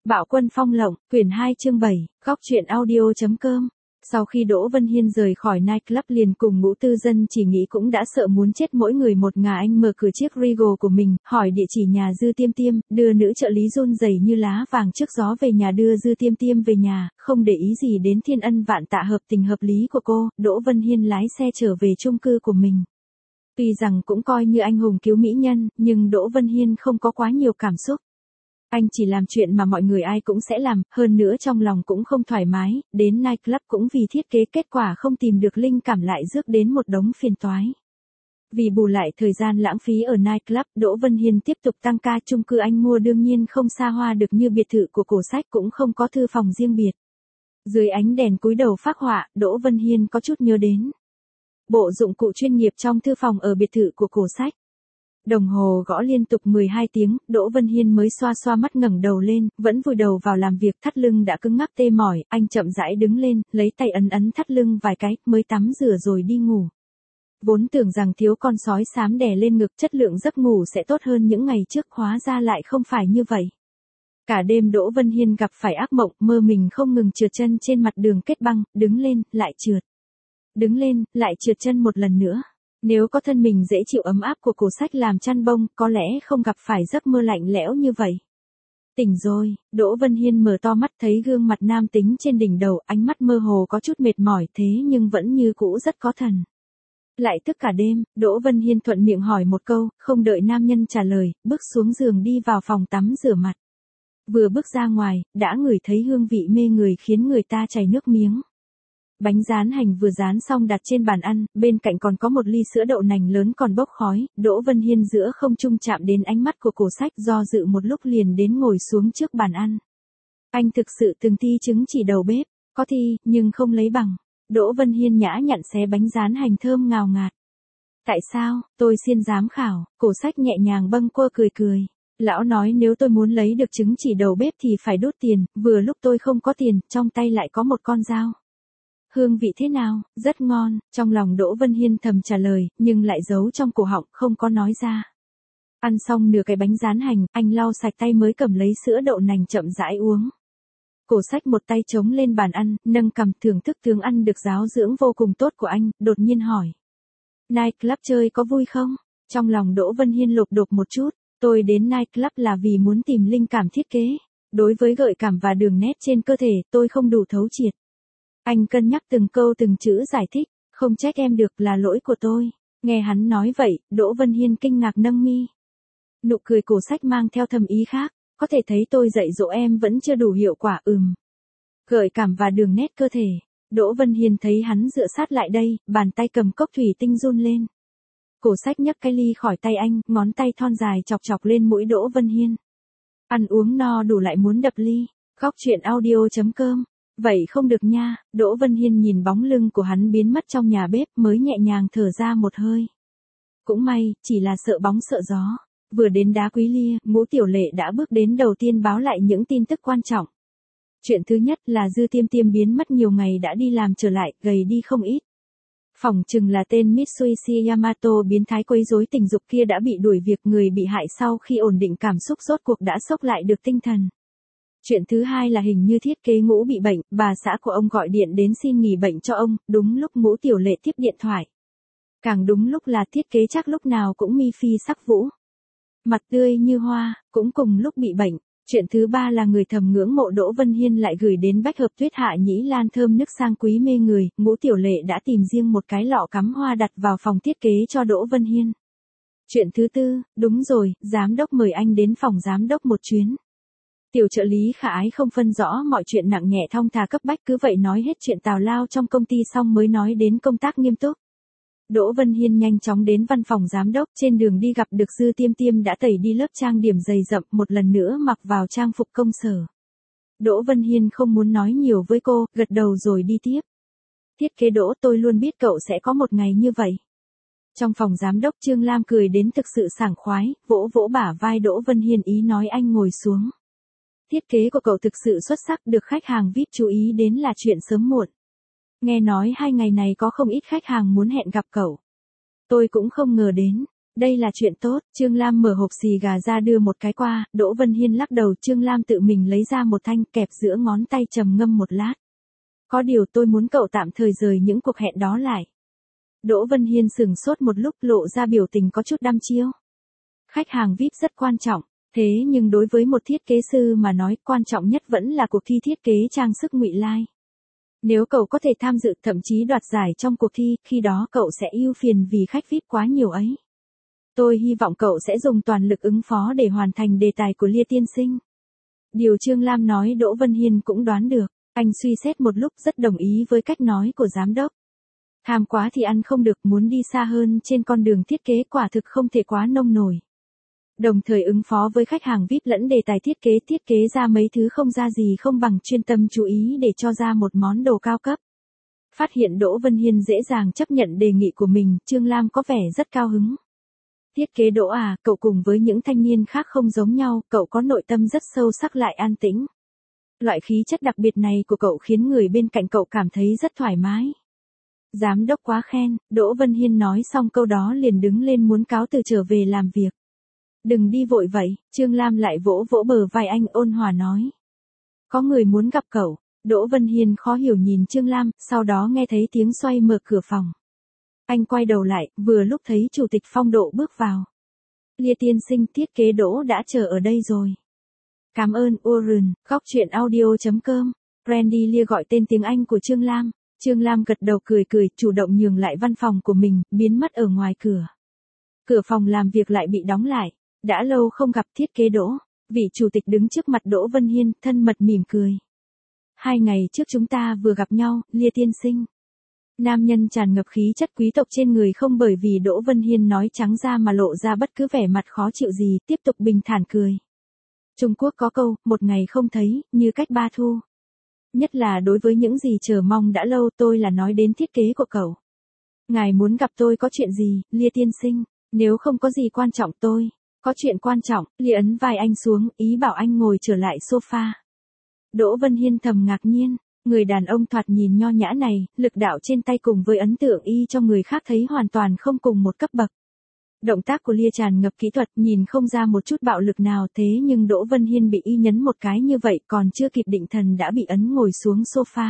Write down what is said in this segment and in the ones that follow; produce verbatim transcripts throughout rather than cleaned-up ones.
Bạo quân phong lộng, quyển hai chương bảy, góc truyện audio.com. Sau khi Đỗ Vân Hiên rời khỏi nightclub liền cùng ngũ tư dân chỉ nghĩ cũng đã sợ muốn chết mỗi người một ngả anh mở cửa chiếc Regal của mình, hỏi địa chỉ nhà Dư Tiêm Tiêm, đưa nữ trợ lý run rẩy như lá vàng trước gió về nhà đưa Dư Tiêm Tiêm về nhà, không để ý gì đến thiên ân vạn tạ hợp tình hợp lý của cô, Đỗ Vân Hiên lái xe trở về chung cư của mình. Tuy rằng cũng coi như anh hùng cứu mỹ nhân, nhưng Đỗ Vân Hiên không có quá nhiều cảm xúc. Anh chỉ làm chuyện mà mọi người ai cũng sẽ làm, hơn nữa trong lòng cũng không thoải mái, đến nightclub cũng vì thiết kế kết quả không tìm được linh cảm lại rước đến một đống phiền toái. Vì bù lại thời gian lãng phí ở nightclub, Đỗ Vân Hiên tiếp tục tăng ca. Chung cư anh mua đương nhiên không xa hoa được như biệt thự của Cổ Sách, cũng không có thư phòng riêng biệt. Dưới ánh đèn cúi đầu phác họa, Đỗ Vân Hiên có chút nhớ đến bộ dụng cụ chuyên nghiệp trong thư phòng ở biệt thự của Cổ Sách. Đồng hồ gõ liên tục mười hai tiếng, Đỗ Vân Hiên mới xoa xoa mắt ngẩng đầu lên, vẫn vùi đầu vào làm việc, thắt lưng đã cứng ngắc tê mỏi, anh chậm rãi đứng lên, lấy tay ấn ấn thắt lưng vài cái, mới tắm rửa rồi đi ngủ. Vốn tưởng rằng thiếu con sói xám đè lên ngực chất lượng giấc ngủ sẽ tốt hơn những ngày trước, hóa ra lại không phải như vậy. Cả đêm Đỗ Vân Hiên gặp phải ác mộng, mơ mình không ngừng trượt chân trên mặt đường kết băng, đứng lên, lại trượt. Đứng lên, lại trượt chân một lần nữa. Nếu có thân mình dễ chịu ấm áp của Cổ Sách làm chăn bông, có lẽ không gặp phải giấc mơ lạnh lẽo như vậy. Tỉnh rồi, Đỗ Vân Hiên mở to mắt thấy gương mặt nam tính trên đỉnh đầu, ánh mắt mơ hồ có chút mệt mỏi thế nhưng vẫn như cũ rất có thần. Lại thức cả đêm, Đỗ Vân Hiên thuận miệng hỏi một câu, không đợi nam nhân trả lời, bước xuống giường đi vào phòng tắm rửa mặt. Vừa bước ra ngoài, đã ngửi thấy hương vị mê người khiến người ta chảy nước miếng. Bánh rán hành vừa rán xong đặt trên bàn ăn, bên cạnh còn có một ly sữa đậu nành lớn còn bốc khói, Đỗ Vân Hiên giữa không trung chạm đến ánh mắt của Cổ Sách, do dự một lúc liền đến ngồi xuống trước bàn ăn. Anh thực sự từng thi chứng chỉ đầu bếp, có thi, nhưng không lấy bằng. Đỗ Vân Hiên nhã nhặn xé bánh rán hành thơm ngào ngạt. Tại sao, tôi xin giám khảo, Cổ Sách nhẹ nhàng bâng quơ cười cười. Lão nói nếu tôi muốn lấy được chứng chỉ đầu bếp thì phải đốt tiền, vừa lúc tôi không có tiền, trong tay lại có một con dao. Hương vị thế nào? Rất ngon, trong lòng Đỗ Vân Hiên thầm trả lời, nhưng lại giấu trong cổ họng, không có nói ra. Ăn xong nửa cái bánh rán hành, anh lau sạch tay mới cầm lấy sữa đậu nành chậm rãi uống. Cổ Sách một tay chống lên bàn ăn, nâng cằm thưởng thức tướng ăn được giáo dưỡng vô cùng tốt của anh, đột nhiên hỏi. Nightclub chơi có vui không? Trong lòng Đỗ Vân Hiên lột đột một chút, tôi đến nightclub là vì muốn tìm linh cảm thiết kế. Đối với gợi cảm và đường nét trên cơ thể, tôi không đủ thấu triệt. Anh cân nhắc từng câu từng chữ giải thích, không trách em được, là lỗi của tôi. Nghe hắn nói vậy, Đỗ Vân Hiên kinh ngạc nâng mi. Nụ cười Cổ Sách mang theo thầm ý khác, có thể thấy tôi dạy dỗ em vẫn chưa đủ hiệu quả. Ừm. Gợi cảm và đường nét cơ thể. Đỗ Vân Hiên thấy hắn dựa sát lại đây, bàn tay cầm cốc thủy tinh run lên. Cổ Sách nhấc cái ly khỏi tay anh, ngón tay thon dài chọc chọc lên mũi Đỗ Vân Hiên. Ăn uống no đủ lại muốn đập ly. Góc truyện audio.com. Vậy không được nha. Đỗ Vân Hiên nhìn bóng lưng của hắn biến mất trong nhà bếp mới nhẹ nhàng thở ra một hơi. Cũng may, chỉ là sợ bóng sợ gió. Vừa đến Đá Quý Lia, Ngũ Tiểu Lệ đã bước đến đầu tiên báo lại những tin tức quan trọng. Chuyện thứ nhất là Dư Tiêm Tiêm biến mất nhiều ngày đã đi làm trở lại, gầy đi không ít. Phỏng chừng là tên Mitsuishi Yamato biến thái quấy rối tình dục kia đã bị đuổi việc, người bị hại sau khi ổn định cảm xúc rốt cuộc đã xốc lại được tinh thần. Chuyện thứ hai là hình như thiết kế Ngũ bị bệnh, bà xã của ông gọi điện đến xin nghỉ bệnh cho ông, đúng lúc Ngũ Tiểu Lệ tiếp điện thoại. Càng đúng lúc là thiết kế chắc lúc nào cũng mi phi sắc vũ. Mặt tươi như hoa, cũng cùng lúc bị bệnh. Chuyện thứ ba là người thầm ngưỡng mộ Đỗ Vân Hiên lại gửi đến bách hợp tuyết hạ nhĩ lan thơm nức sang quý mê người, Ngũ Tiểu Lệ đã tìm riêng một cái lọ cắm hoa đặt vào phòng thiết kế cho Đỗ Vân Hiên. Chuyện thứ tư, đúng rồi, giám đốc mời anh đến phòng giám đốc một chuyến. Tiểu trợ lý khả ái không phân rõ mọi chuyện nặng nhẹ thong thả cấp bách, cứ vậy nói hết chuyện tào lao trong công ty xong mới nói đến công tác nghiêm túc. Đỗ Vân Hiên nhanh chóng đến văn phòng giám đốc, trên đường đi gặp được Dư Tiêm Tiêm đã tẩy đi lớp trang điểm dày rậm, một lần nữa mặc vào trang phục công sở. Đỗ Vân Hiên không muốn nói nhiều với cô, gật đầu rồi đi tiếp. Thiết kế Đỗ, tôi luôn biết cậu sẽ có một ngày như vậy. Trong phòng giám đốc Trương Lam cười đến thực sự sảng khoái, vỗ vỗ bả vai Đỗ Vân Hiên ý nói anh ngồi xuống. Thiết kế của cậu thực sự xuất sắc, được khách hàng vi ai pi chú ý đến là chuyện sớm muộn. Nghe nói hai ngày này có không ít khách hàng muốn hẹn gặp cậu. Tôi cũng không ngờ đến. Đây là chuyện tốt. Trương Lam mở hộp xì gà ra đưa một cái qua, Đỗ Vân Hiên lắc đầu. Trương Lam tự mình lấy ra một thanh, kẹp giữa ngón tay, trầm ngâm một lát. Có điều tôi muốn cậu tạm thời rời những cuộc hẹn đó lại. Đỗ Vân Hiên sửng sốt một lúc, lộ ra biểu tình có chút đăm chiêu. Khách hàng vi ai pi rất quan trọng, thế nhưng đối với một thiết kế sư mà nói, quan trọng nhất vẫn là cuộc thi thiết kế trang sức Ngụy Lai. Nếu cậu có thể tham dự, thậm chí đoạt giải trong cuộc thi, khi đó cậu sẽ ưu phiền vì khách vi ai pi quá nhiều ấy. Tôi hy vọng cậu sẽ dùng toàn lực ứng phó để hoàn thành đề tài của Lia tiên sinh. Điều Trương Lam nói Đỗ Vân Hiên cũng đoán được. Anh suy xét một lúc, rất đồng ý với cách nói của giám đốc. Tham quá thì ăn không được, muốn đi xa hơn trên con đường thiết kế quả thực không thể quá nông nổi. Đồng thời ứng phó với khách hàng vi ai pi lẫn đề tài thiết kế, thiết kế ra mấy thứ không ra gì không bằng chuyên tâm chú ý để cho ra một món đồ cao cấp. Phát hiện Đỗ Vân Hiên dễ dàng chấp nhận đề nghị của mình, Trương Lam có vẻ rất cao hứng. Thiết kế Đỗ à, cậu cùng với những thanh niên khác không giống nhau, cậu có nội tâm rất sâu sắc lại an tĩnh. Loại khí chất đặc biệt này của cậu khiến người bên cạnh cậu cảm thấy rất thoải mái. Giám đốc quá khen. Đỗ Vân Hiên nói xong câu đó liền đứng lên muốn cáo từ trở về làm việc. Đừng đi vội vậy, Trương Lam lại vỗ vỗ bờ vai anh, ôn hòa nói. Có người muốn gặp cậu. Đỗ Vân Hiên khó hiểu nhìn Trương Lam, sau đó nghe thấy tiếng xoay mở cửa phòng. Anh quay đầu lại, vừa lúc thấy Chủ tịch Phong Độ bước vào. Lia tiên sinh, thiết kế Đỗ đã chờ ở đây rồi. Cảm ơn, Warren. Góc truyện audio chấm com. Randy Lia gọi tên tiếng Anh của Trương Lam. Trương Lam gật đầu cười cười, chủ động nhường lại văn phòng của mình, biến mất ở ngoài cửa. Cửa phòng làm việc lại bị đóng lại. Đã lâu không gặp thiết kế Đỗ. Vị chủ tịch đứng trước mặt Đỗ Vân Hiên, thân mật mỉm cười. Hai ngày trước chúng ta vừa gặp nhau, Lia tiên sinh. Nam nhân tràn ngập khí chất quý tộc trên người, không bởi vì Đỗ Vân Hiên nói trắng ra mà lộ ra bất cứ vẻ mặt khó chịu gì, tiếp tục bình thản cười. Trung Quốc có câu, một ngày không thấy, như cách ba thu. Nhất là đối với những gì chờ mong đã lâu, tôi là nói đến thiết kế của cậu. Ngài muốn gặp tôi có chuyện gì, Lia tiên sinh? Nếu không có gì quan trọng tôi. Có chuyện quan trọng, Lia ấn vai anh xuống, ý bảo anh ngồi trở lại sofa. Đỗ Vân Hiên thầm ngạc nhiên, người đàn ông thoạt nhìn nho nhã này, lực đạo trên tay cùng với ấn tượng y cho người khác thấy hoàn toàn không cùng một cấp bậc. Động tác của Lia tràn ngập kỹ thuật, nhìn không ra một chút bạo lực nào, thế nhưng Đỗ Vân Hiên bị y nhấn một cái như vậy, còn chưa kịp định thần đã bị ấn ngồi xuống sofa.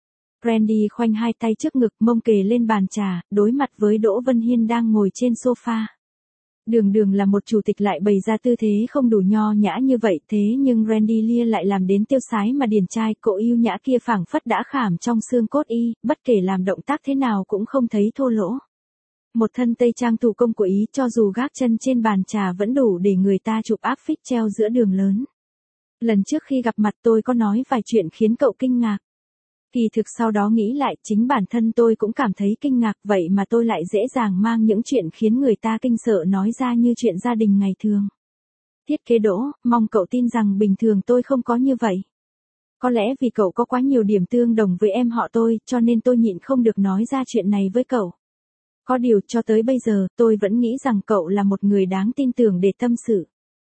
Randy khoanh hai tay trước ngực, mông kề lên bàn trà, đối mặt với Đỗ Vân Hiên đang ngồi trên sofa. Đường đường là một chủ tịch lại bày ra tư thế không đủ nho nhã như vậy, thế nhưng Randy Lia lại làm đến tiêu sái mà điển trai, cỗ yêu nhã kia phảng phất đã khảm trong xương cốt y, bất kể làm động tác thế nào cũng không thấy thô lỗ. Một thân tây trang thủ công của ý, cho dù gác chân trên bàn trà vẫn đủ để người ta chụp áp phích treo giữa đường lớn. Lần trước khi gặp mặt tôi có nói vài chuyện khiến cậu kinh ngạc. Kỳ thực sau đó nghĩ lại, chính bản thân tôi cũng cảm thấy kinh ngạc, vậy mà tôi lại dễ dàng mang những chuyện khiến người ta kinh sợ nói ra như chuyện gia đình ngày thường. Thiết kế Đỗ, mong cậu tin rằng bình thường tôi không có như vậy. Có lẽ vì cậu có quá nhiều điểm tương đồng với em họ tôi, cho nên tôi nhịn không được nói ra chuyện này với cậu. Có điều, cho tới bây giờ, tôi vẫn nghĩ rằng cậu là một người đáng tin tưởng để tâm sự.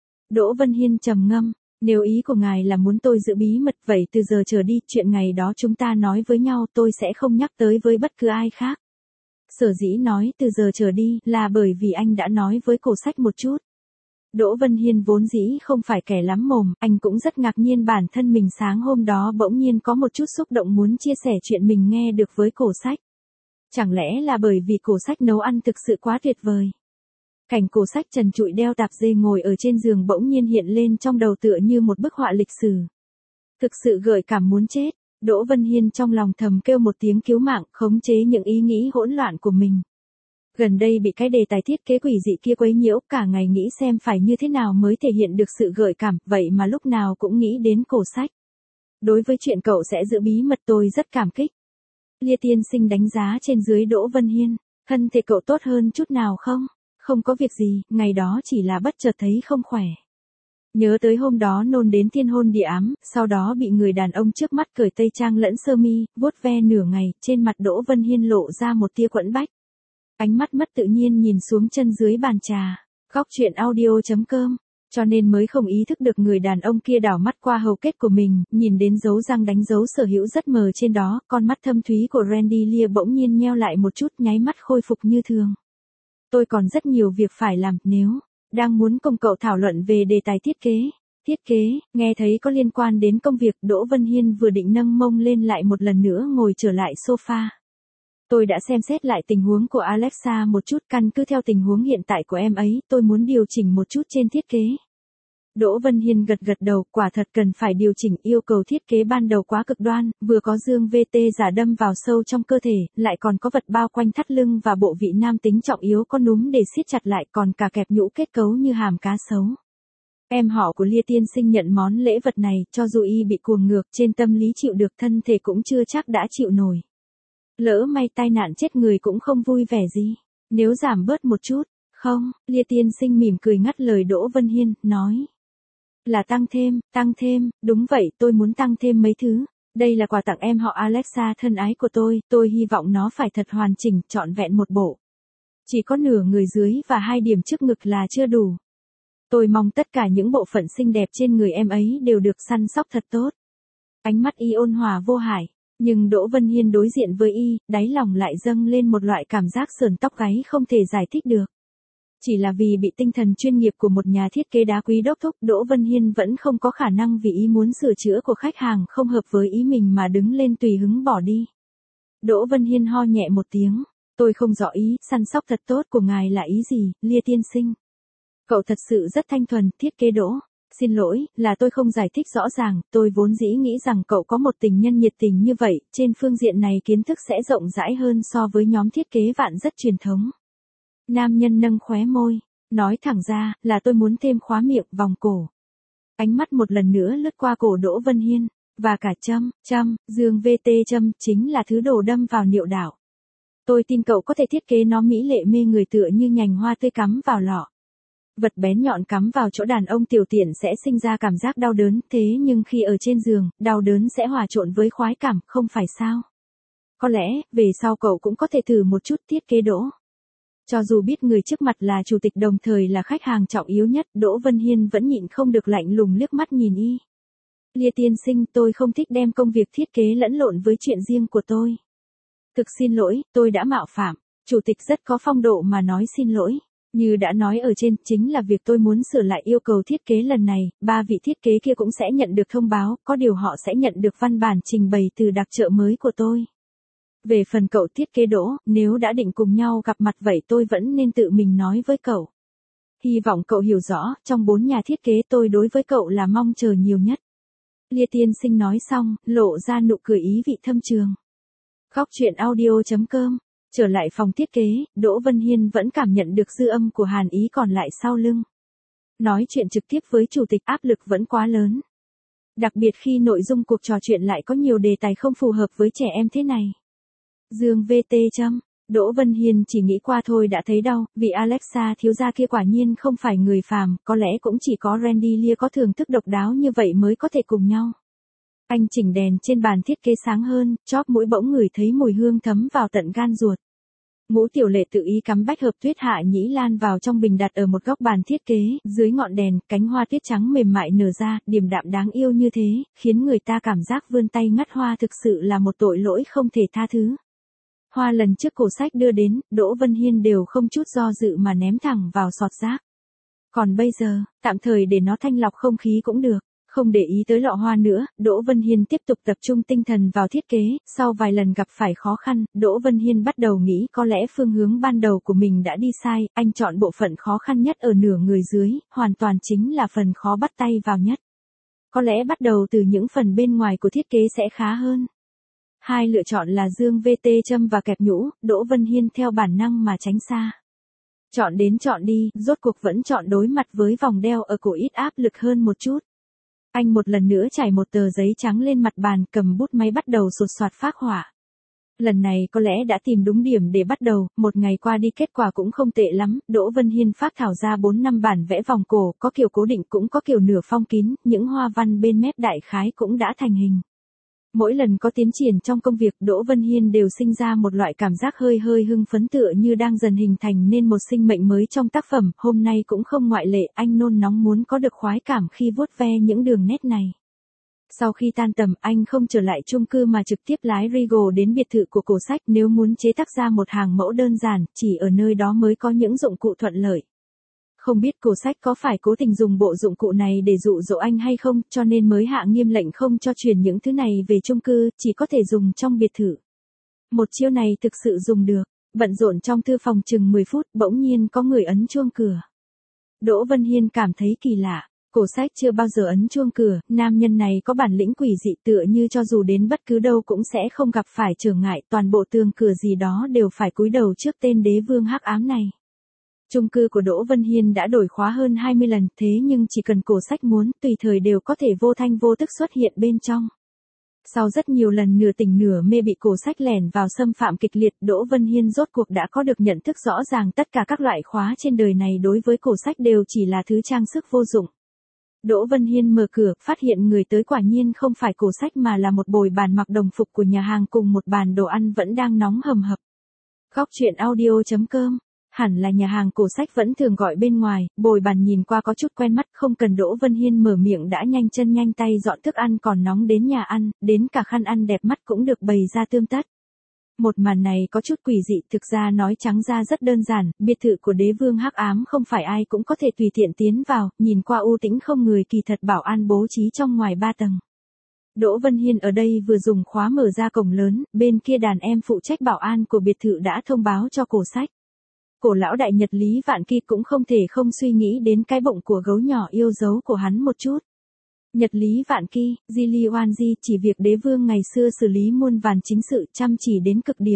Đỗ Vân Hiên trầm ngâm. Nếu ý của ngài là muốn tôi giữ bí mật, vậy từ giờ trở đi, chuyện ngày đó chúng ta nói với nhau tôi sẽ không nhắc tới với bất cứ ai khác. Sở dĩ nói từ giờ trở đi là bởi vì anh đã nói với Cổ Sách một chút. Đỗ Vân Hiên vốn dĩ không phải kẻ lắm mồm, anh cũng rất ngạc nhiên bản thân mình sáng hôm đó bỗng nhiên có một chút xúc động muốn chia sẻ chuyện mình nghe được với Cổ Sách. Chẳng lẽ là bởi vì Cổ Sách nấu ăn thực sự quá tuyệt vời. Cảnh Cổ Sách trần trụi đeo tạp dề ngồi ở trên giường bỗng nhiên hiện lên trong đầu tựa như một bức họa lịch sử. Thực sự gợi cảm muốn chết, Đỗ Vân Hiên trong lòng thầm kêu một tiếng cứu mạng, khống chế những ý nghĩ hỗn loạn của mình. Gần đây bị cái đề tài thiết kế quỷ dị kia quấy nhiễu, cả ngày nghĩ xem phải như thế nào mới thể hiện được sự gợi cảm, vậy mà lúc nào cũng nghĩ đến Cổ Sách. Đối với chuyện cậu sẽ giữ bí mật tôi rất cảm kích. Lia tiên sinh đánh giá trên dưới Đỗ Vân Hiên, thân thể cậu tốt hơn chút nào không? Không có việc gì, ngày đó chỉ là bất chợt thấy không khỏe. Nhớ tới hôm đó nôn đến thiên hôn địa ám, sau đó bị người đàn ông trước mắt cởi tây trang lẫn sơ mi, vuốt ve nửa ngày, trên mặt Đỗ Vân Hiên lộ ra một tia quẫn bách. Ánh mắt mất tự nhiên nhìn xuống chân dưới bàn trà. Góc truyện audio chấm com. Cho nên mới không ý thức được người đàn ông kia đảo mắt qua hầu kết của mình, nhìn đến dấu răng đánh dấu sở hữu rất mờ trên đó, con mắt thâm thúy của Randy Lia bỗng nhiên nheo lại một chút, nháy mắt khôi phục như thường. Tôi còn rất nhiều việc phải làm, nếu đang muốn cùng cậu thảo luận về đề tài thiết kế. Thiết kế, nghe thấy có liên quan đến công việc, Đỗ Vân Hiên vừa định nâng mông lên lại một lần nữa ngồi trở lại sofa. Tôi đã xem xét lại tình huống của Alexa một chút, căn cứ theo tình huống hiện tại của em ấy, tôi muốn điều chỉnh một chút trên thiết kế. Đỗ Vân Hiên gật gật đầu, quả thật cần phải điều chỉnh, yêu cầu thiết kế ban đầu quá cực đoan, vừa có dương vê tê giả đâm vào sâu trong cơ thể, lại còn có vật bao quanh thắt lưng và bộ vị nam tính trọng yếu có núm để siết chặt lại, còn cả kẹp nhũ kết cấu như hàm cá sấu. Em họ của Lia tiên sinh nhận món lễ vật này, cho dù y bị cuồng ngược, trên tâm lý chịu được, thân thể cũng chưa chắc đã chịu nổi. Lỡ may tai nạn chết người cũng không vui vẻ gì. Nếu giảm bớt một chút, không, Lia tiên sinh mỉm cười ngắt lời Đỗ Vân Hiên, nói. Là tăng thêm, tăng thêm, đúng vậy, tôi muốn tăng thêm mấy thứ. Đây là quà tặng em họ Alexa thân ái của tôi, tôi hy vọng nó phải thật hoàn chỉnh, trọn vẹn một bộ. Chỉ có nửa người dưới và hai điểm trước ngực là chưa đủ. Tôi mong tất cả những bộ phận xinh đẹp trên người em ấy đều được săn sóc thật tốt. Ánh mắt y ôn hòa vô hại, nhưng Đỗ Vân Hiên đối diện với y, đáy lòng lại dâng lên một loại cảm giác sờn tóc gáy không thể giải thích được. Chỉ là vì bị tinh thần chuyên nghiệp của một nhà thiết kế đá quý đốc thúc, Đỗ Vân Hiên vẫn không có khả năng vì ý muốn sửa chữa của khách hàng không hợp với ý mình mà đứng lên tùy hứng bỏ đi. Đỗ Vân Hiên ho nhẹ một tiếng, tôi không rõ ý, săn sóc thật tốt của ngài là ý gì, Lia tiên sinh. Cậu thật sự rất thanh thuần, thiết kế Đỗ. Xin lỗi, là tôi không giải thích rõ ràng, tôi vốn dĩ nghĩ rằng cậu có một tình nhân nhiệt tình như vậy, trên phương diện này kiến thức sẽ rộng rãi hơn so với nhóm thiết kế vạn rất truyền thống. Nam nhân nâng khóe môi, nói thẳng ra, là tôi muốn thêm khóa miệng, vòng cổ. Ánh mắt một lần nữa lướt qua cổ Đỗ Vân Hiên, và cả châm, châm, dương vê tê châm, chính là thứ đồ đâm vào niệu đạo. Tôi tin cậu có thể thiết kế nó mỹ lệ mê người tựa như nhành hoa tươi cắm vào lọ. Vật bén nhọn cắm vào chỗ đàn ông tiểu tiện sẽ sinh ra cảm giác đau đớn, thế nhưng khi ở trên giường, đau đớn sẽ hòa trộn với khoái cảm, không phải sao? Có lẽ, về sau cậu cũng có thể thử một chút thiết kế Đỗ. Cho dù biết người trước mặt là chủ tịch đồng thời là khách hàng trọng yếu nhất, Đỗ Vân Hiên vẫn nhịn không được lạnh lùng liếc mắt nhìn y. Lia tiên sinh, tôi không thích đem công việc thiết kế lẫn lộn với chuyện riêng của tôi. Thực xin lỗi, tôi đã mạo phạm. Chủ tịch rất có phong độ mà nói xin lỗi. Như đã nói ở trên, chính là việc tôi muốn sửa lại yêu cầu thiết kế lần này, ba vị thiết kế kia cũng sẽ nhận được thông báo, có điều họ sẽ nhận được văn bản trình bày từ đặc trợ mới của tôi. Về phần cậu thiết kế Đỗ, nếu đã định cùng nhau gặp mặt vậy tôi vẫn nên tự mình nói với cậu. Hy vọng cậu hiểu rõ, trong bốn nhà thiết kế tôi đối với cậu là mong chờ nhiều nhất. Lia tiên sinh nói xong, lộ ra nụ cười ý vị thâm trường. Góc truyện audio chấm com. Trở lại phòng thiết kế, Đỗ Vân Hiên vẫn cảm nhận được dư âm của Hàn Ý còn lại sau lưng. Nói chuyện trực tiếp với chủ tịch áp lực vẫn quá lớn. Đặc biệt khi nội dung cuộc trò chuyện lại có nhiều đề tài không phù hợp với trẻ em thế này. Dương vê tê châm, Đỗ Vân Hiên chỉ nghĩ qua thôi đã thấy đau, vì Alexa thiếu gia kia quả nhiên không phải người phàm, có lẽ cũng chỉ có Randy Lia có thưởng thức độc đáo như vậy mới có thể cùng nhau. Anh chỉnh đèn trên bàn thiết kế sáng hơn, chóp mũi bỗng ngửi thấy mùi hương thấm vào tận gan ruột. Ngũ Tiểu Lệ tự ý cắm bách hợp tuyết hạ nhĩ lan vào trong bình đặt ở một góc bàn thiết kế, dưới ngọn đèn, cánh hoa tuyết trắng mềm mại nở ra, điềm đạm đáng yêu như thế, khiến người ta cảm giác vươn tay ngắt hoa thực sự là một tội lỗi không thể tha thứ. Hoa lần trước cổ sách đưa đến, Đỗ Vân Hiên đều không chút do dự mà ném thẳng vào sọt rác. Còn bây giờ, tạm thời để nó thanh lọc không khí cũng được. Không để ý tới lọ hoa nữa, Đỗ Vân Hiên tiếp tục tập trung tinh thần vào thiết kế, sau vài lần gặp phải khó khăn, Đỗ Vân Hiên bắt đầu nghĩ có lẽ phương hướng ban đầu của mình đã đi sai, anh chọn bộ phận khó khăn nhất ở nửa người dưới, hoàn toàn chính là phần khó bắt tay vào nhất. Có lẽ bắt đầu từ những phần bên ngoài của thiết kế sẽ khá hơn. Hai lựa chọn là dương vê tê châm và kẹp nhũ, Đỗ Vân Hiên theo bản năng mà tránh xa. Chọn đến chọn đi, rốt cuộc vẫn chọn đối mặt với vòng đeo ở cổ ít áp lực hơn một chút. Anh một lần nữa trải một tờ giấy trắng lên mặt bàn, cầm bút máy bắt đầu sột soạt phác họa. Lần này có lẽ đã tìm đúng điểm để bắt đầu, một ngày qua đi kết quả cũng không tệ lắm, Đỗ Vân Hiên phác thảo ra bốn năm bản vẽ vòng cổ, có kiểu cố định cũng có kiểu nửa phong kín, những hoa văn bên mép đại khái cũng đã thành hình. Mỗi lần có tiến triển trong công việc, Đỗ Vân Hiên đều sinh ra một loại cảm giác hơi hơi hưng phấn tựa như đang dần hình thành nên một sinh mệnh mới trong tác phẩm, hôm nay cũng không ngoại lệ, anh nôn nóng muốn có được khoái cảm khi vuốt ve những đường nét này. Sau khi tan tầm, anh không trở lại chung cư mà trực tiếp lái Regal đến biệt thự của cổ sách. Nếu muốn chế tác ra một hàng mẫu đơn giản, chỉ ở nơi đó mới có những dụng cụ thuận lợi. Không biết cổ sách có phải cố tình dùng bộ dụng cụ này để dụ dỗ anh hay không, cho nên mới hạ nghiêm lệnh không cho truyền những thứ này về chung cư, chỉ có thể dùng trong biệt thự. Một chiêu này thực sự dùng được. Bận rộn trong thư phòng chừng mười phút, bỗng nhiên có người ấn chuông cửa. Đỗ Vân Hiên cảm thấy kỳ lạ. Cổ sách chưa bao giờ ấn chuông cửa, nam nhân này có bản lĩnh quỷ dị tựa như cho dù đến bất cứ đâu cũng sẽ không gặp phải trở ngại, toàn bộ tường cửa gì đó đều phải cúi đầu trước tên đế vương hắc ám này. Chung cư của Đỗ Vân Hiên đã đổi khóa hơn hai mươi lần, thế nhưng chỉ cần cổ sách muốn, tùy thời đều có thể vô thanh vô tức xuất hiện bên trong. Sau rất nhiều lần nửa tỉnh nửa mê bị cổ sách lẻn vào xâm phạm kịch liệt, Đỗ Vân Hiên rốt cuộc đã có được nhận thức rõ ràng tất cả các loại khóa trên đời này đối với cổ sách đều chỉ là thứ trang sức vô dụng. Đỗ Vân Hiên mở cửa, phát hiện người tới quả nhiên không phải cổ sách mà là một bồi bàn mặc đồng phục của nhà hàng cùng một bàn đồ ăn vẫn đang nóng hầm hập. Góc truyện audio chấm com. Hẳn là nhà hàng cổ sách vẫn thường gọi bên ngoài, bồi bàn nhìn qua có chút quen mắt, không cần Đỗ Vân Hiên mở miệng đã nhanh chân nhanh tay dọn thức ăn còn nóng đến nhà ăn, đến cả khăn ăn đẹp mắt cũng được bày ra tươm tất. Một màn này có chút quỷ dị, thực ra nói trắng ra rất đơn giản, biệt thự của đế vương hắc ám không phải ai cũng có thể tùy tiện tiến vào, nhìn qua u tĩnh không người, kỳ thật bảo an bố trí trong ngoài ba tầng. Đỗ Vân Hiên ở đây vừa dùng khóa mở ra cổng lớn, bên kia đàn em phụ trách bảo an của biệt thự đã thông báo cho cổ sách. Cổ lão đại Nhật Lý Vạn Kỳ cũng không thể không suy nghĩ đến cái bụng của gấu nhỏ yêu dấu của hắn một chút. Nhật Lý Vạn Kỳ, Di Li Oan Di, chỉ việc đế vương ngày xưa xử lý muôn vàn chính sự, chăm chỉ đến cực điểm.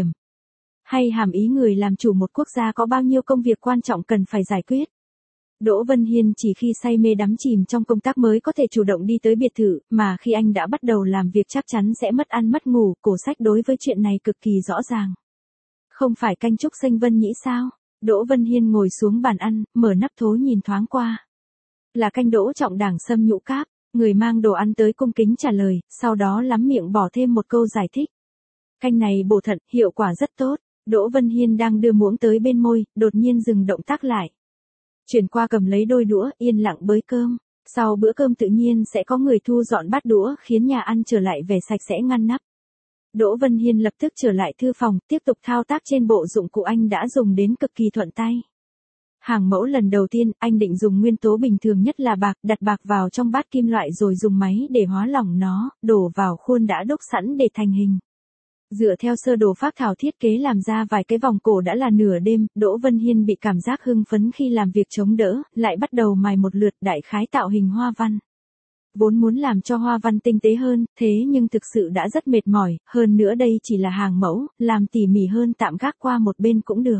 Hay hàm ý người làm chủ một quốc gia có bao nhiêu công việc quan trọng cần phải giải quyết. Đỗ Vân Hiên chỉ khi say mê đắm chìm trong công tác mới có thể chủ động đi tới biệt thự, mà khi anh đã bắt đầu làm việc chắc chắn sẽ mất ăn mất ngủ, cổ sách đối với chuyện này cực kỳ rõ ràng. Không phải canh Trúc Xanh Vân Nhĩ sao? Đỗ Vân Hiên ngồi xuống bàn ăn, mở nắp thố nhìn thoáng qua. Là canh đỗ trọng đảng sâm nhũ cáp, người mang đồ ăn tới cung kính trả lời, sau đó lắm miệng bỏ thêm một câu giải thích. Canh này bổ thận, hiệu quả rất tốt. Đỗ Vân Hiên đang đưa muỗng tới bên môi, đột nhiên dừng động tác lại. Chuyển qua cầm lấy đôi đũa, yên lặng bới cơm. Sau bữa cơm tự nhiên sẽ có người thu dọn bát đũa, khiến nhà ăn trở lại vẻ sạch sẽ ngăn nắp. Đỗ Vân Hiên lập tức trở lại thư phòng, tiếp tục thao tác trên bộ dụng cụ anh đã dùng đến cực kỳ thuận tay. Hàng mẫu lần đầu tiên, anh định dùng nguyên tố bình thường nhất là bạc, đặt bạc vào trong bát kim loại rồi dùng máy để hóa lỏng nó, đổ vào khuôn đã đúc sẵn để thành hình. Dựa theo sơ đồ phác thảo thiết kế làm ra vài cái vòng cổ đã là nửa đêm, Đỗ Vân Hiên bị cảm giác hưng phấn khi làm việc chống đỡ, lại bắt đầu mài một lượt đại khái tạo hình hoa văn. Vốn muốn làm cho hoa văn tinh tế hơn, thế nhưng thực sự đã rất mệt mỏi, hơn nữa đây chỉ là hàng mẫu, làm tỉ mỉ hơn tạm gác qua một bên cũng được.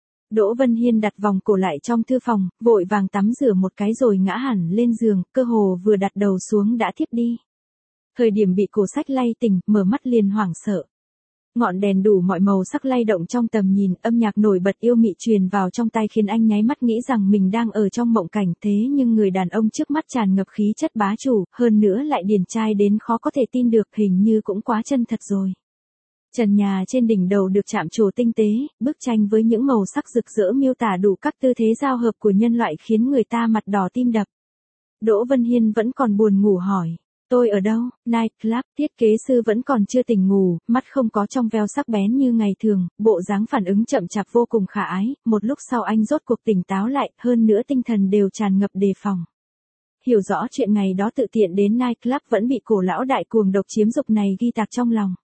Đỗ Vân Hiên đặt vòng cổ lại trong thư phòng, vội vàng tắm rửa một cái rồi ngã hẳn lên giường, cơ hồ vừa đặt đầu xuống đã thiếp đi. Thời điểm bị cổ sách lay tỉnh, mở mắt liền hoảng sợ. Ngọn đèn đủ mọi màu sắc lay động trong tầm nhìn, âm nhạc nổi bật yêu mị truyền vào trong tai khiến anh nháy mắt nghĩ rằng mình đang ở trong mộng cảnh, thế nhưng người đàn ông trước mắt tràn ngập khí chất bá chủ, hơn nữa lại điển trai đến khó có thể tin được, hình như cũng quá chân thật rồi. Trần nhà trên đỉnh đầu được chạm trổ tinh tế, bức tranh với những màu sắc rực rỡ miêu tả đủ các tư thế giao hợp của nhân loại khiến người ta mặt đỏ tim đập. Đỗ Vân Hiên vẫn còn buồn ngủ hỏi. Tôi ở đâu? Night Club, thiết kế sư vẫn còn chưa tỉnh ngủ, mắt không có trong veo sắc bén như ngày thường, bộ dáng phản ứng chậm chạp vô cùng khả ái, một lúc sau anh rốt cuộc tỉnh táo lại, hơn nữa tinh thần đều tràn ngập đề phòng. Hiểu rõ chuyện ngày đó tự tiện đến Night Club vẫn bị cổ lão đại cuồng độc chiếm dục này ghi tạc trong lòng.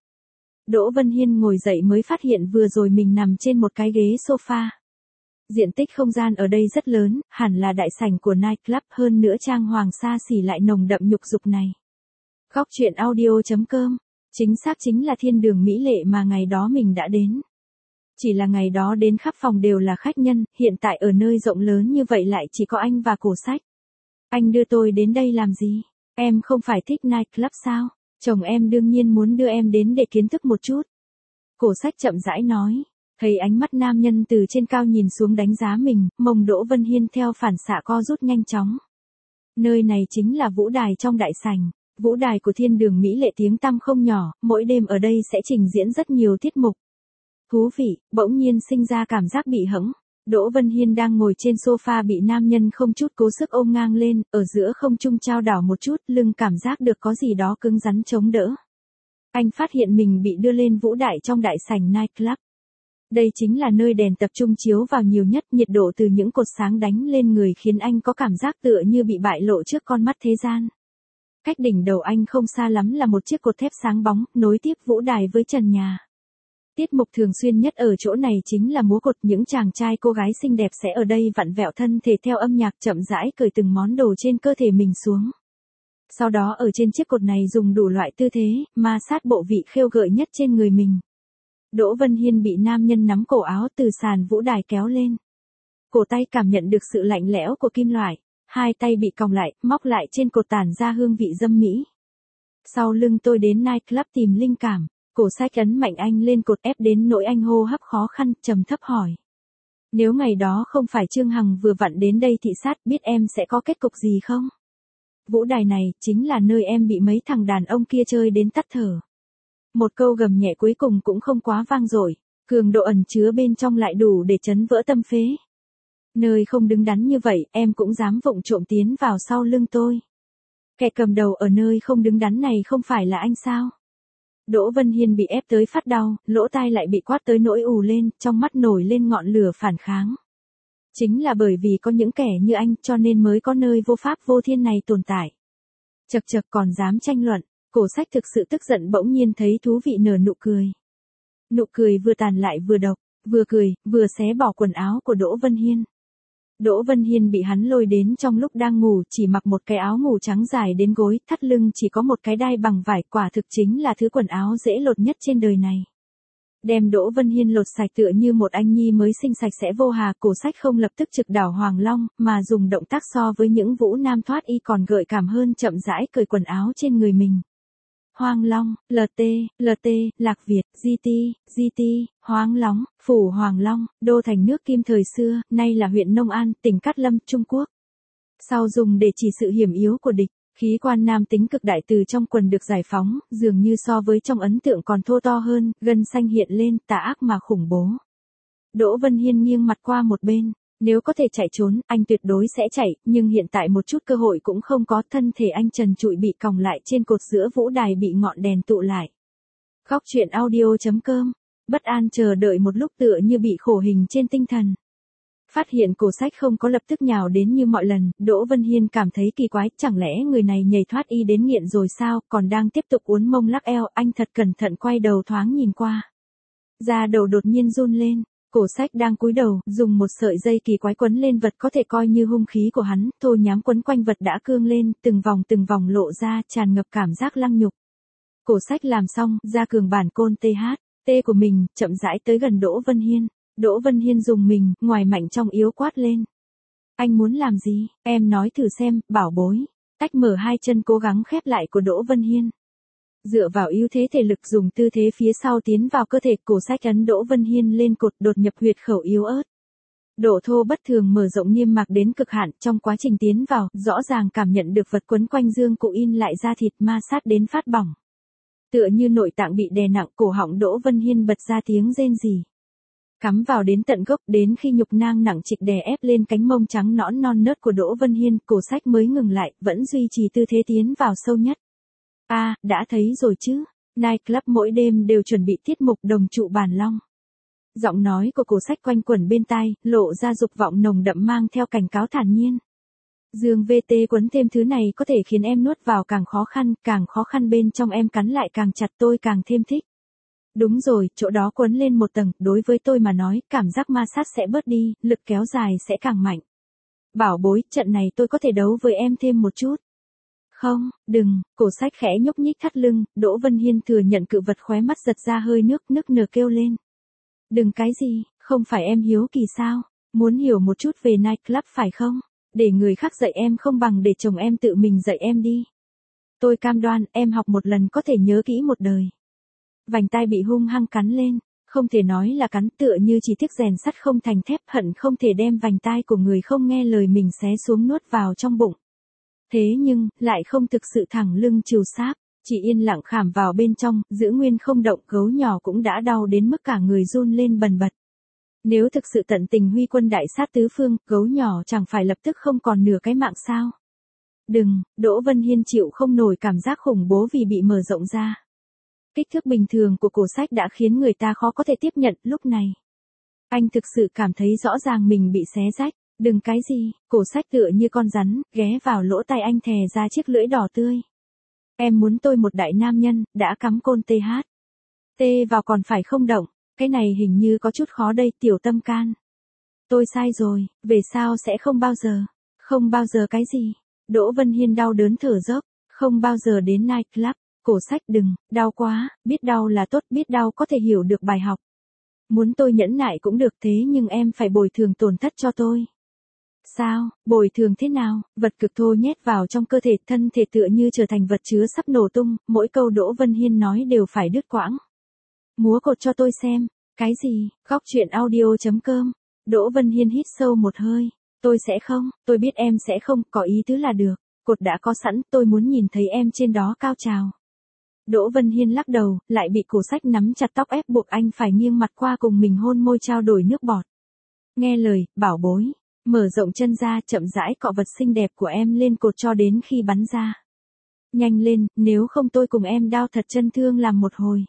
Đỗ Vân Hiên ngồi dậy mới phát hiện vừa rồi mình nằm trên một cái ghế sofa. Diện tích không gian ở đây rất lớn, hẳn là đại sảnh của Night Club, hơn nữa trang hoàng xa xỉ lại nồng đậm nhục dục này. Góc truyện audio chấm com. Chính xác chính là thiên đường mỹ lệ mà ngày đó mình đã đến. Chỉ là ngày đó đến khắp phòng đều là khách nhân, hiện tại ở nơi rộng lớn như vậy lại chỉ có anh và cổ sách. Anh đưa tôi đến đây làm gì? Em không phải thích Night Club sao? Chồng em đương nhiên muốn đưa em đến để kiến thức một chút. Cổ sách chậm rãi nói. Thấy ánh mắt nam nhân từ trên cao nhìn xuống đánh giá mình, mông Đỗ Vân Hiên theo phản xạ co rút nhanh chóng. Nơi này chính là vũ đài trong đại sảnh. Vũ đài của thiên đường mỹ lệ tiếng tăm không nhỏ, mỗi đêm ở đây sẽ trình diễn rất nhiều tiết mục. Thú vị, bỗng nhiên sinh ra cảm giác bị hẫng. Đỗ Vân Hiên đang ngồi trên sofa bị nam nhân không chút cố sức ôm ngang lên, ở giữa không trung trao đảo một chút, lưng cảm giác được có gì đó cứng rắn chống đỡ. Anh phát hiện mình bị đưa lên vũ đài trong đại sảnh nightclub. Đây chính là nơi đèn tập trung chiếu vào nhiều nhất, nhiệt độ từ những cột sáng đánh lên người khiến anh có cảm giác tựa như bị bại lộ trước con mắt thế gian. Cách đỉnh đầu anh không xa lắm là một chiếc cột thép sáng bóng, nối tiếp vũ đài với trần nhà. Tiết mục thường xuyên nhất ở chỗ này chính là múa cột, những chàng trai cô gái xinh đẹp sẽ ở đây vặn vẹo thân thể theo âm nhạc chậm rãi cởi từng món đồ trên cơ thể mình xuống. Sau đó ở trên chiếc cột này dùng đủ loại tư thế, ma sát bộ vị khêu gợi nhất trên người mình. Đỗ Vân Hiên bị nam nhân nắm cổ áo từ sàn vũ đài kéo lên. Cổ tay cảm nhận được sự lạnh lẽo của kim loại, hai tay bị còng lại, móc lại trên cột tản ra hương vị dâm mỹ. Sau lưng tôi đến nightclub tìm linh cảm, cổ sách ấn mạnh anh lên cột ép đến nỗi anh hô hấp khó khăn, trầm thấp hỏi. Nếu ngày đó không phải Trương Hằng vừa vặn đến đây thị sát, biết em sẽ có kết cục gì không? Vũ đài này chính là nơi em bị mấy thằng đàn ông kia chơi đến tắt thở. Một câu gầm nhẹ cuối cùng cũng không quá vang dội, cường độ ẩn chứa bên trong lại đủ để chấn vỡ tâm phế. Nơi không đứng đắn như vậy, em cũng dám vụng trộm tiến vào sau lưng tôi. Kẻ cầm đầu ở nơi không đứng đắn này không phải là anh sao? Đỗ Vân Hiên bị ép tới phát đau, lỗ tai lại bị quát tới nỗi ù lên, trong mắt nổi lên ngọn lửa phản kháng. Chính là bởi vì có những kẻ như anh cho nên mới có nơi vô pháp vô thiên này tồn tại. Chật chật còn dám tranh luận, cổ sách thực sự tức giận bỗng nhiên thấy thú vị nở nụ cười. Nụ cười vừa tàn lại vừa độc, vừa cười, vừa xé bỏ quần áo của Đỗ Vân Hiên. Đỗ Vân Hiên bị hắn lôi đến trong lúc đang ngủ, chỉ mặc một cái áo ngủ trắng dài đến gối, thắt lưng chỉ có một cái đai bằng vải, quả thực chính là thứ quần áo dễ lột nhất trên đời này. Đem Đỗ Vân Hiên lột sạch tựa như một anh nhi mới sinh sạch sẽ vô hà, cổ sách không lập tức trực đảo Hoàng Long, mà dùng động tác so với những vũ nam thoát y còn gợi cảm hơn, chậm rãi cởi quần áo trên người mình. Hoang Long, lờ tê, lờ tê, Lạc Việt, giê tê, giê tê, Hoang Long, Phủ Hoàng Long, đô thành nước Kim thời xưa, nay là huyện Nông An, tỉnh Cát Lâm, Trung Quốc. Sau dùng để chỉ sự hiểm yếu của địch, khí quan nam tính cực đại từ trong quần được giải phóng, dường như so với trong ấn tượng còn thô to hơn, gân xanh hiện lên, tà ác mà khủng bố. Đỗ Vân Hiên nghiêng mặt qua một bên. Nếu có thể chạy trốn, anh tuyệt đối sẽ chạy, nhưng hiện tại một chút cơ hội cũng không có, thân thể anh trần trụi bị còng lại trên cột giữa vũ đài bị ngọn đèn tụ lại. Góc truyện audio chấm com, bất an chờ đợi một lúc tựa như bị khổ hình trên tinh thần. Phát hiện cổ sách không có lập tức nhào đến như mọi lần, Đỗ Vân Hiên cảm thấy kỳ quái, chẳng lẽ người này nhảy thoát y đến nghiện rồi sao, còn đang tiếp tục uốn mông lắc eo, anh thật cẩn thận quay đầu thoáng nhìn qua. Da đầu đột nhiên run lên. Cổ sách đang cúi đầu, dùng một sợi dây kỳ quái quấn lên vật có thể coi như hung khí của hắn, thô nhám quấn quanh vật đã cương lên, từng vòng từng vòng lộ ra, tràn ngập cảm giác lăng nhục. Cổ sách làm xong, ra cường bản côn tê hát, tê của mình, chậm rãi tới gần Đỗ Vân Hiên. Đỗ Vân Hiên dùng mình, ngoài mạnh trong yếu quát lên. Anh muốn làm gì, em nói thử xem, bảo bối. Tách mở hai chân cố gắng khép lại của Đỗ Vân Hiên. Dựa vào ưu thế thể lực dùng tư thế phía sau tiến vào cơ thể, cổ sách ấn Đỗ Vân Hiên lên cột, đột nhập huyệt khẩu yếu ớt. Độ thô bất thường mở rộng niêm mạc đến cực hạn, trong quá trình tiến vào, rõ ràng cảm nhận được vật quấn quanh dương cụ in lại da thịt, ma sát đến phát bỏng. Tựa như nội tạng bị đè nặng, cổ họng Đỗ Vân Hiên bật ra tiếng rên rỉ. Cắm vào đến tận gốc, đến khi nhục nang nặng trịch đè ép lên cánh mông trắng nõn non nớt của Đỗ Vân Hiên, cổ sách mới ngừng lại, vẫn duy trì tư thế tiến vào sâu nhất. A, à, đã thấy rồi chứ, nightclub mỗi đêm đều chuẩn bị tiết mục đồng trụ bản long. Giọng nói của cổ sách quanh quẩn bên tai, lộ ra dục vọng nồng đậm mang theo cảnh cáo thản nhiên. Dương vê tê quấn thêm thứ này có thể khiến em nuốt vào càng khó khăn, càng khó khăn bên trong em cắn lại càng chặt, tôi càng thêm thích. Đúng rồi, chỗ đó quấn lên một tầng, đối với tôi mà nói, cảm giác ma sát sẽ bớt đi, lực kéo dài sẽ càng mạnh. Bảo bối, trận này tôi có thể đấu với em thêm một chút. Không, đừng, cổ sách khẽ nhúc nhích thắt lưng, Đỗ Vân Hiên thừa nhận cự vật, khóe mắt giật ra hơi nước, nức nở kêu lên. Đừng cái gì, không phải em hiếu kỳ sao, muốn hiểu một chút về nightclub phải không, để người khác dạy em không bằng để chồng em tự mình dạy em đi. Tôi cam đoan, em học một lần có thể nhớ kỹ một đời. Vành tai bị hung hăng cắn lên, không thể nói là cắn, tựa như chỉ tiếc rèn sắt không thành thép, hận không thể đem vành tai của người không nghe lời mình xé xuống nuốt vào trong bụng. Thế nhưng, lại không thực sự thẳng lưng chiều sáp, chỉ yên lặng khảm vào bên trong, giữ nguyên không động, gấu nhỏ cũng đã đau đến mức cả người run lên bần bật. Nếu thực sự tận tình huy quân đại sát tứ phương, gấu nhỏ chẳng phải lập tức không còn nửa cái mạng sao? Đừng, Đỗ Vân Hiên chịu không nổi cảm giác khủng bố vì bị mở rộng ra. Kích thước bình thường của cổ sách đã khiến người ta khó có thể tiếp nhận lúc này. Anh thực sự cảm thấy rõ ràng mình bị xé rách. Đừng cái gì, cổ sách tựa như con rắn, ghé vào lỗ tai anh thè ra chiếc lưỡi đỏ tươi. Em muốn tôi một đại nam nhân, đã cắm côn tê hát. Tê vào còn phải không động, cái này hình như có chút khó đây tiểu tâm can. Tôi sai rồi, về sau sẽ không bao giờ. Không bao giờ cái gì? Đỗ Vân Hiên đau đớn thở dốc, không bao giờ đến nightclub. Cổ sách đừng, đau quá, biết đau là tốt, biết đau có thể hiểu được bài học. Muốn tôi nhẫn nại cũng được thế nhưng em phải bồi thường tổn thất cho tôi. Sao, bồi thường thế nào, vật cực thô nhét vào trong cơ thể thân thể tựa như trở thành vật chứa sắp nổ tung, mỗi câu Đỗ Vân Hiên nói đều phải đứt quãng. Múa cột cho tôi xem, cái gì, góc chuyện audio.com, Đỗ Vân Hiên hít sâu một hơi, tôi sẽ không, tôi biết em sẽ không, có ý tứ là được, cột đã có sẵn, tôi muốn nhìn thấy em trên đó cao trào. Đỗ Vân Hiên lắc đầu, lại bị cổ sách nắm chặt tóc ép buộc anh phải nghiêng mặt qua cùng mình hôn môi trao đổi nước bọt. Nghe lời, bảo bối. Mở rộng chân ra chậm rãi cọ vật xinh đẹp của em lên cột cho đến khi bắn ra. Nhanh lên, nếu không tôi cùng em đao thật chân thương làm một hồi.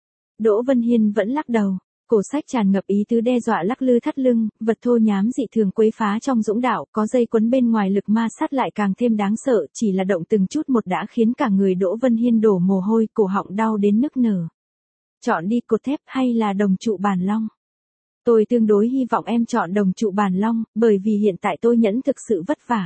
Đỗ Vân Hiên vẫn lắc đầu, cổ sách tràn ngập ý tứ đe dọa lắc lư thắt lưng, vật thô nhám dị thường quấy phá trong dũng đạo, có dây quấn bên ngoài lực ma sát lại càng thêm đáng sợ, chỉ là động từng chút một đã khiến cả người Đỗ Vân Hiên đổ mồ hôi, cổ họng đau đến nức nở. Chọn đi cột thép hay là đồng trụ bản long? Tôi tương đối hy vọng em chọn đồng trụ bản long, bởi vì hiện tại tôi nhẫn thực sự vất vả.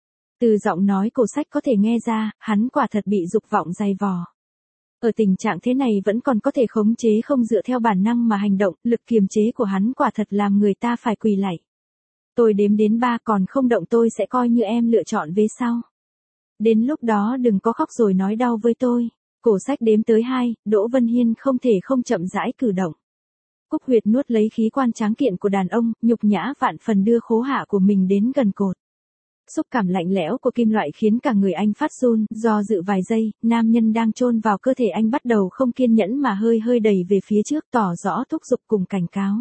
Từ giọng nói cổ sách có thể nghe ra, hắn quả thật bị dục vọng dày vò. Ở tình trạng thế này vẫn còn có thể khống chế không dựa theo bản năng mà hành động, lực kiềm chế của hắn quả thật làm người ta phải quỳ lạy. Tôi đếm đến ba còn không động tôi sẽ coi như em lựa chọn về sau. Đến lúc đó đừng có khóc rồi nói đau với tôi. Cổ sách đếm tới hai, Đỗ Vân Hiên không thể không chậm rãi cử động. Cúc huyệt nuốt lấy khí quan tráng kiện của đàn ông, nhục nhã vạn phần đưa khố hạ của mình đến gần cột. Xúc cảm lạnh lẽo của kim loại khiến cả người anh phát run, do dự vài giây, nam nhân đang chôn vào cơ thể anh bắt đầu không kiên nhẫn mà hơi hơi đẩy về phía trước tỏ rõ thúc giục cùng cảnh cáo.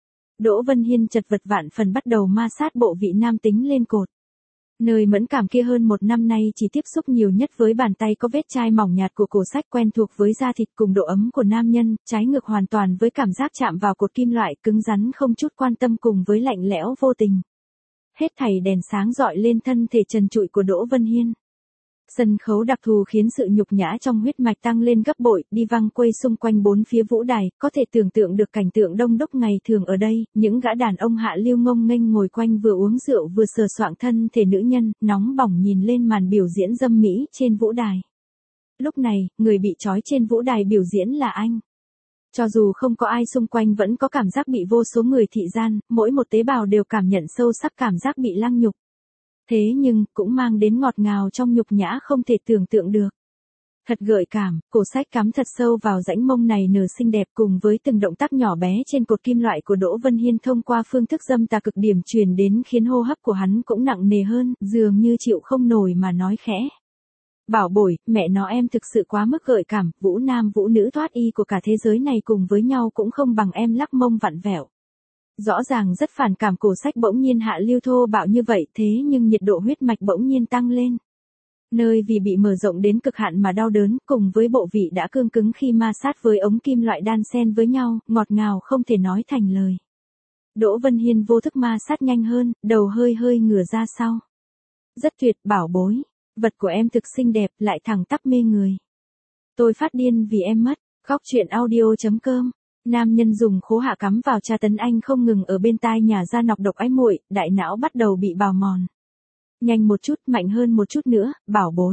Đỗ Vân Hiên chật vật vạn phần bắt đầu ma sát bộ vị nam tính lên cột. Nơi mẫn cảm kia hơn một năm nay chỉ tiếp xúc nhiều nhất với bàn tay có vết chai mỏng nhạt của cổ sách quen thuộc với da thịt cùng độ ấm của nam nhân, trái ngược hoàn toàn với cảm giác chạm vào cột kim loại cứng rắn không chút quan tâm cùng với lạnh lẽo vô tình. Hết thảy đèn sáng rọi lên thân thể trần trụi của Đỗ Vân Hiên. Sân khấu đặc thù khiến sự nhục nhã trong huyết mạch tăng lên gấp bội, đi văng quay xung quanh bốn phía vũ đài, có thể tưởng tượng được cảnh tượng đông đúc ngày thường ở đây, những gã đàn ông hạ lưu ngông nghênh ngồi quanh vừa uống rượu vừa sờ soạng thân thể nữ nhân, nóng bỏng nhìn lên màn biểu diễn dâm mỹ trên vũ đài. Lúc này, người bị trói trên vũ đài biểu diễn là anh. Cho dù không có ai xung quanh vẫn có cảm giác bị vô số người thị gian, mỗi một tế bào đều cảm nhận sâu sắc cảm giác bị lăng nhục. Thế nhưng, cũng mang đến ngọt ngào trong nhục nhã không thể tưởng tượng được. Thật gợi cảm, cổ sách cắm thật sâu vào rãnh mông này nở xinh đẹp cùng với từng động tác nhỏ bé trên cột kim loại của Đỗ Vân Hiên thông qua phương thức dâm tà cực điểm truyền đến khiến hô hấp của hắn cũng nặng nề hơn, dường như chịu không nổi mà nói khẽ. Bảo bối, mẹ nó em thực sự quá mức gợi cảm, vũ nam vũ nữ thoát y của cả thế giới này cùng với nhau cũng không bằng em lắc mông vặn vẹo. Rõ ràng rất phản cảm cổ sách bỗng nhiên hạ lưu thô bạo như vậy thế nhưng nhiệt độ huyết mạch bỗng nhiên tăng lên. Nơi vì bị mở rộng đến cực hạn mà đau đớn cùng với bộ vị đã cương cứng khi ma sát với ống kim loại đan xen với nhau, ngọt ngào không thể nói thành lời. Đỗ Vân Hiên vô thức ma sát nhanh hơn, đầu hơi hơi ngửa ra sau. Rất tuyệt, bảo bối. Vật của em thực xinh đẹp, lại thẳng tắp mê người. Tôi phát điên vì em mất. Góc chuyện audio.com. Nam nhân dùng khố hạ cắm vào tra tấn anh không ngừng ở bên tai nhà ra nọc độc ái muội, đại não bắt đầu bị bào mòn. Nhanh một chút, mạnh hơn một chút nữa, bảo bối.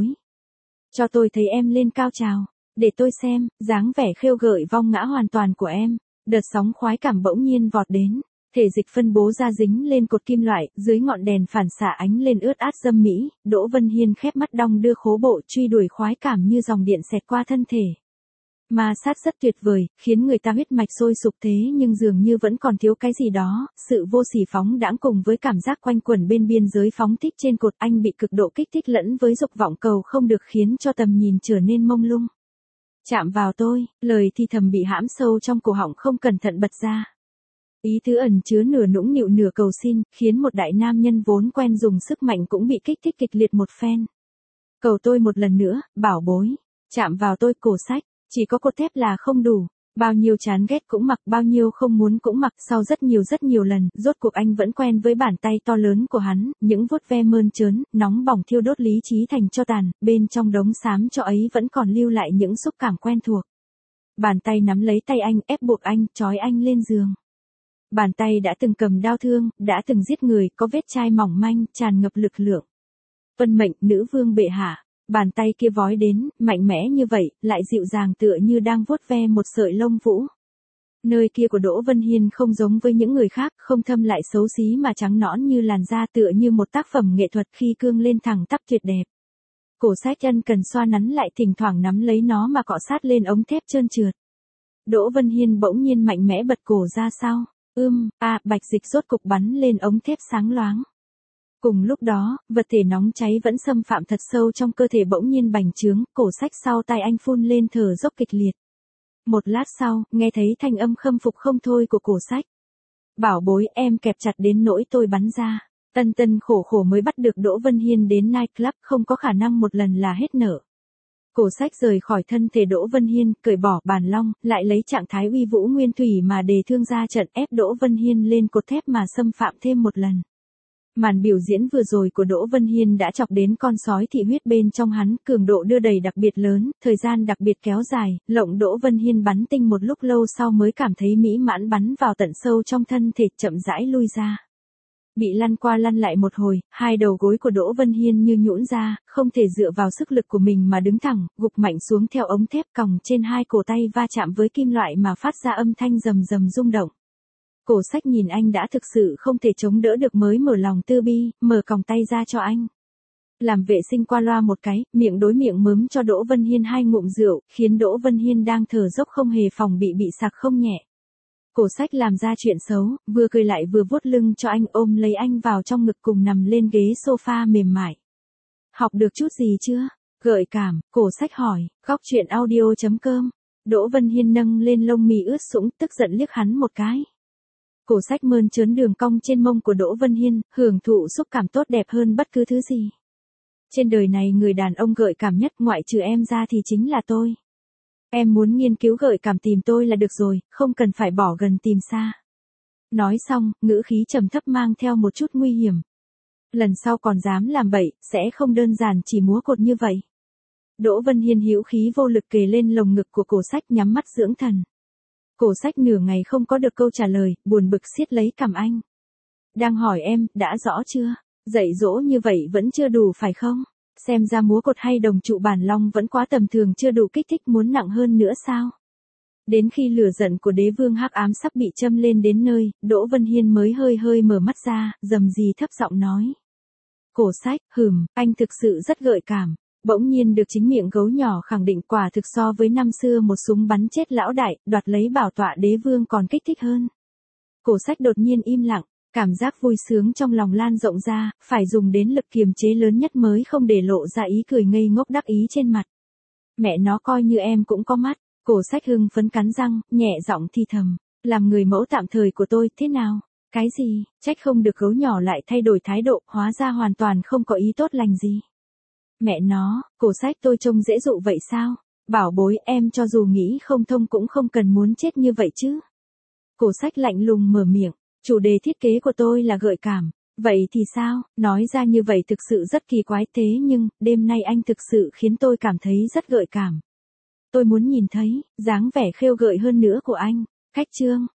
Cho tôi thấy em lên cao trào. Để tôi xem, dáng vẻ khêu gợi vong ngã hoàn toàn của em. Đợt sóng khoái cảm bỗng nhiên vọt đến. Thể dịch phân bố ra dính lên cột kim loại, dưới ngọn đèn phản xạ ánh lên ướt át dâm mỹ, Đỗ Vân Hiên khép mắt đong đưa khố bộ truy đuổi khoái cảm như dòng điện xẹt qua thân thể. Ma sát rất tuyệt vời, khiến người ta huyết mạch sôi sục thế nhưng dường như vẫn còn thiếu cái gì đó, sự vô sỉ phóng đãng cùng với cảm giác quanh quẩn bên biên giới phóng thích trên cột anh bị cực độ kích thích lẫn với dục vọng cầu không được khiến cho tầm nhìn trở nên mông lung. Chạm vào tôi, lời thì thầm bị hãm sâu trong cổ họng không cẩn thận bật ra. Ý tứ ẩn chứa nửa nũng nịu nửa cầu xin, khiến một đại nam nhân vốn quen dùng sức mạnh cũng bị kích thích kịch liệt một phen. Cầu tôi một lần nữa, bảo bối. Chạm vào tôi, Cổ Sách. Chỉ có cốt thép là không đủ. Bao nhiêu chán ghét cũng mặc, bao nhiêu không muốn cũng mặc. Sau rất nhiều rất nhiều lần, rốt cuộc anh vẫn quen với bàn tay to lớn của hắn, những vuốt ve mơn trớn, nóng bỏng thiêu đốt lý trí thành tro tàn, bên trong đống xám cho ấy vẫn còn lưu lại những xúc cảm quen thuộc. Bàn tay nắm lấy tay anh, ép buộc anh, trói anh lên giường. Bàn tay đã từng cầm đao thương, đã từng giết người, có vết chai mỏng manh, tràn ngập lực lượng. Vân mệnh, nữ vương bệ hạ. Bàn tay kia vói đến, mạnh mẽ như vậy, lại dịu dàng tựa như đang vuốt ve một sợi lông vũ. Nơi kia của Đỗ Vân Hiên không giống với những người khác, không thâm lại xấu xí mà trắng nõn như làn da, tựa như một tác phẩm nghệ thuật khi cương lên thẳng tắp tuyệt đẹp. Cổ Sách ân cần xoa nắn lại, thỉnh thoảng nắm lấy nó mà cọ sát lên ống thép trơn trượt. Đỗ Vân Hiên bỗng nhiên mạnh mẽ bật cổ ra sau. Ưm, a, à, bạch dịch rốt cục bắn lên ống thép sáng loáng. Cùng lúc đó, vật thể nóng cháy vẫn xâm phạm thật sâu trong cơ thể bỗng nhiên bành trướng, Cổ Sách sau tai anh phun lên thở dốc kịch liệt. Một lát sau, nghe thấy thanh âm khâm phục không thôi của Cổ Sách. Bảo bối, em kẹp chặt đến nỗi tôi bắn ra. Tân tân khổ khổ mới bắt được Đỗ Vân Hiên đến nightclub, không có khả năng một lần là hết nợ. Cổ Sách rời khỏi thân thể Đỗ Vân Hiên, cởi bỏ bàn long, lại lấy trạng thái uy vũ nguyên thủy mà đề thương ra trận, ép Đỗ Vân Hiên lên cột thép mà xâm phạm thêm một lần. Màn biểu diễn vừa rồi của Đỗ Vân Hiên đã chọc đến con sói thị huyết bên trong hắn, cường độ đưa đẩy đặc biệt lớn, thời gian đặc biệt kéo dài, lộng Đỗ Vân Hiên bắn tinh một lúc lâu sau mới cảm thấy mỹ mãn, bắn vào tận sâu trong thân thể, chậm rãi lui ra. Bị lăn qua lăn lại một hồi, hai đầu gối của Đỗ Vân Hiên như nhũn ra, không thể dựa vào sức lực của mình mà đứng thẳng, gục mạnh xuống theo ống thép còng trên hai cổ tay va chạm với kim loại mà phát ra âm thanh rầm rầm rung động. Cổ Sách nhìn anh đã thực sự không thể chống đỡ được mới mở lòng từ bi, mở còng tay ra cho anh. Làm vệ sinh qua loa một cái, miệng đối miệng mớm cho Đỗ Vân Hiên hai ngụm rượu, khiến Đỗ Vân Hiên đang thở dốc không hề phòng bị bị sặc không nhẹ. Cổ Sách làm ra chuyện xấu, vừa cười lại vừa vuốt lưng cho anh, ôm lấy anh vào trong ngực cùng nằm lên ghế sofa mềm mại. Học được chút gì chưa? Gợi cảm, Cổ Sách hỏi. Góc truyện audio chấm com. Đỗ Vân Hiên nâng lên lông mì ướt sũng, tức giận liếc hắn một cái. Cổ Sách mơn trớn đường cong trên mông của Đỗ Vân Hiên, hưởng thụ xúc cảm tốt đẹp hơn bất cứ thứ gì. Trên đời này người đàn ông gợi cảm nhất ngoại trừ em ra thì chính là tôi. Em muốn nghiên cứu gợi cảm tìm tôi là được rồi, không cần phải bỏ gần tìm xa. Nói xong, ngữ khí trầm thấp mang theo một chút nguy hiểm. Lần sau còn dám làm bậy, sẽ không đơn giản chỉ múa cột như vậy. Đỗ Vân Hiên hữu khí vô lực kề lên lồng ngực của Cổ Sách, nhắm mắt dưỡng thần. Cổ Sách nửa ngày không có được câu trả lời, buồn bực siết lấy cằm anh. Đang hỏi em, đã rõ chưa? Dạy dỗ như vậy vẫn chưa đủ phải không? Xem ra múa cột hay đồng trụ bản long vẫn quá tầm thường, chưa đủ kích thích, muốn nặng hơn nữa sao? Đến khi lửa giận của đế vương hắc ám sắp bị châm lên đến nơi, Đỗ Vân Hiên mới hơi hơi mở mắt ra, rầm rì thấp giọng nói. Cổ Sách, hừm, anh thực sự rất gợi cảm. Bỗng nhiên được chính miệng gấu nhỏ khẳng định, quả thực so với năm xưa một súng bắn chết lão đại, đoạt lấy bảo tọa đế vương còn kích thích hơn. Cổ Sách đột nhiên im lặng, cảm giác vui sướng trong lòng lan rộng ra, phải dùng đến lực kiềm chế lớn nhất mới không để lộ ra ý cười ngây ngốc đắc ý trên mặt. Mẹ nó, coi như em cũng có mắt. Cổ Sách hưng phấn cắn răng, nhẹ giọng thì thầm, làm người mẫu tạm thời của tôi, thế nào? Cái gì? Trách không được gấu nhỏ lại thay đổi thái độ, hóa ra hoàn toàn không có ý tốt lành gì. Mẹ nó, Cổ Sách, tôi trông dễ dụ vậy sao? Bảo bối, em cho dù nghĩ không thông cũng không cần muốn chết như vậy chứ. Cổ Sách lạnh lùng mở miệng, chủ đề thiết kế của tôi là gợi cảm. Vậy thì sao? Nói ra như vậy thực sự rất kỳ quái, thế nhưng, đêm nay anh thực sự khiến tôi cảm thấy rất gợi cảm. Tôi muốn nhìn thấy, dáng vẻ khêu gợi hơn nữa của anh. Khách trương,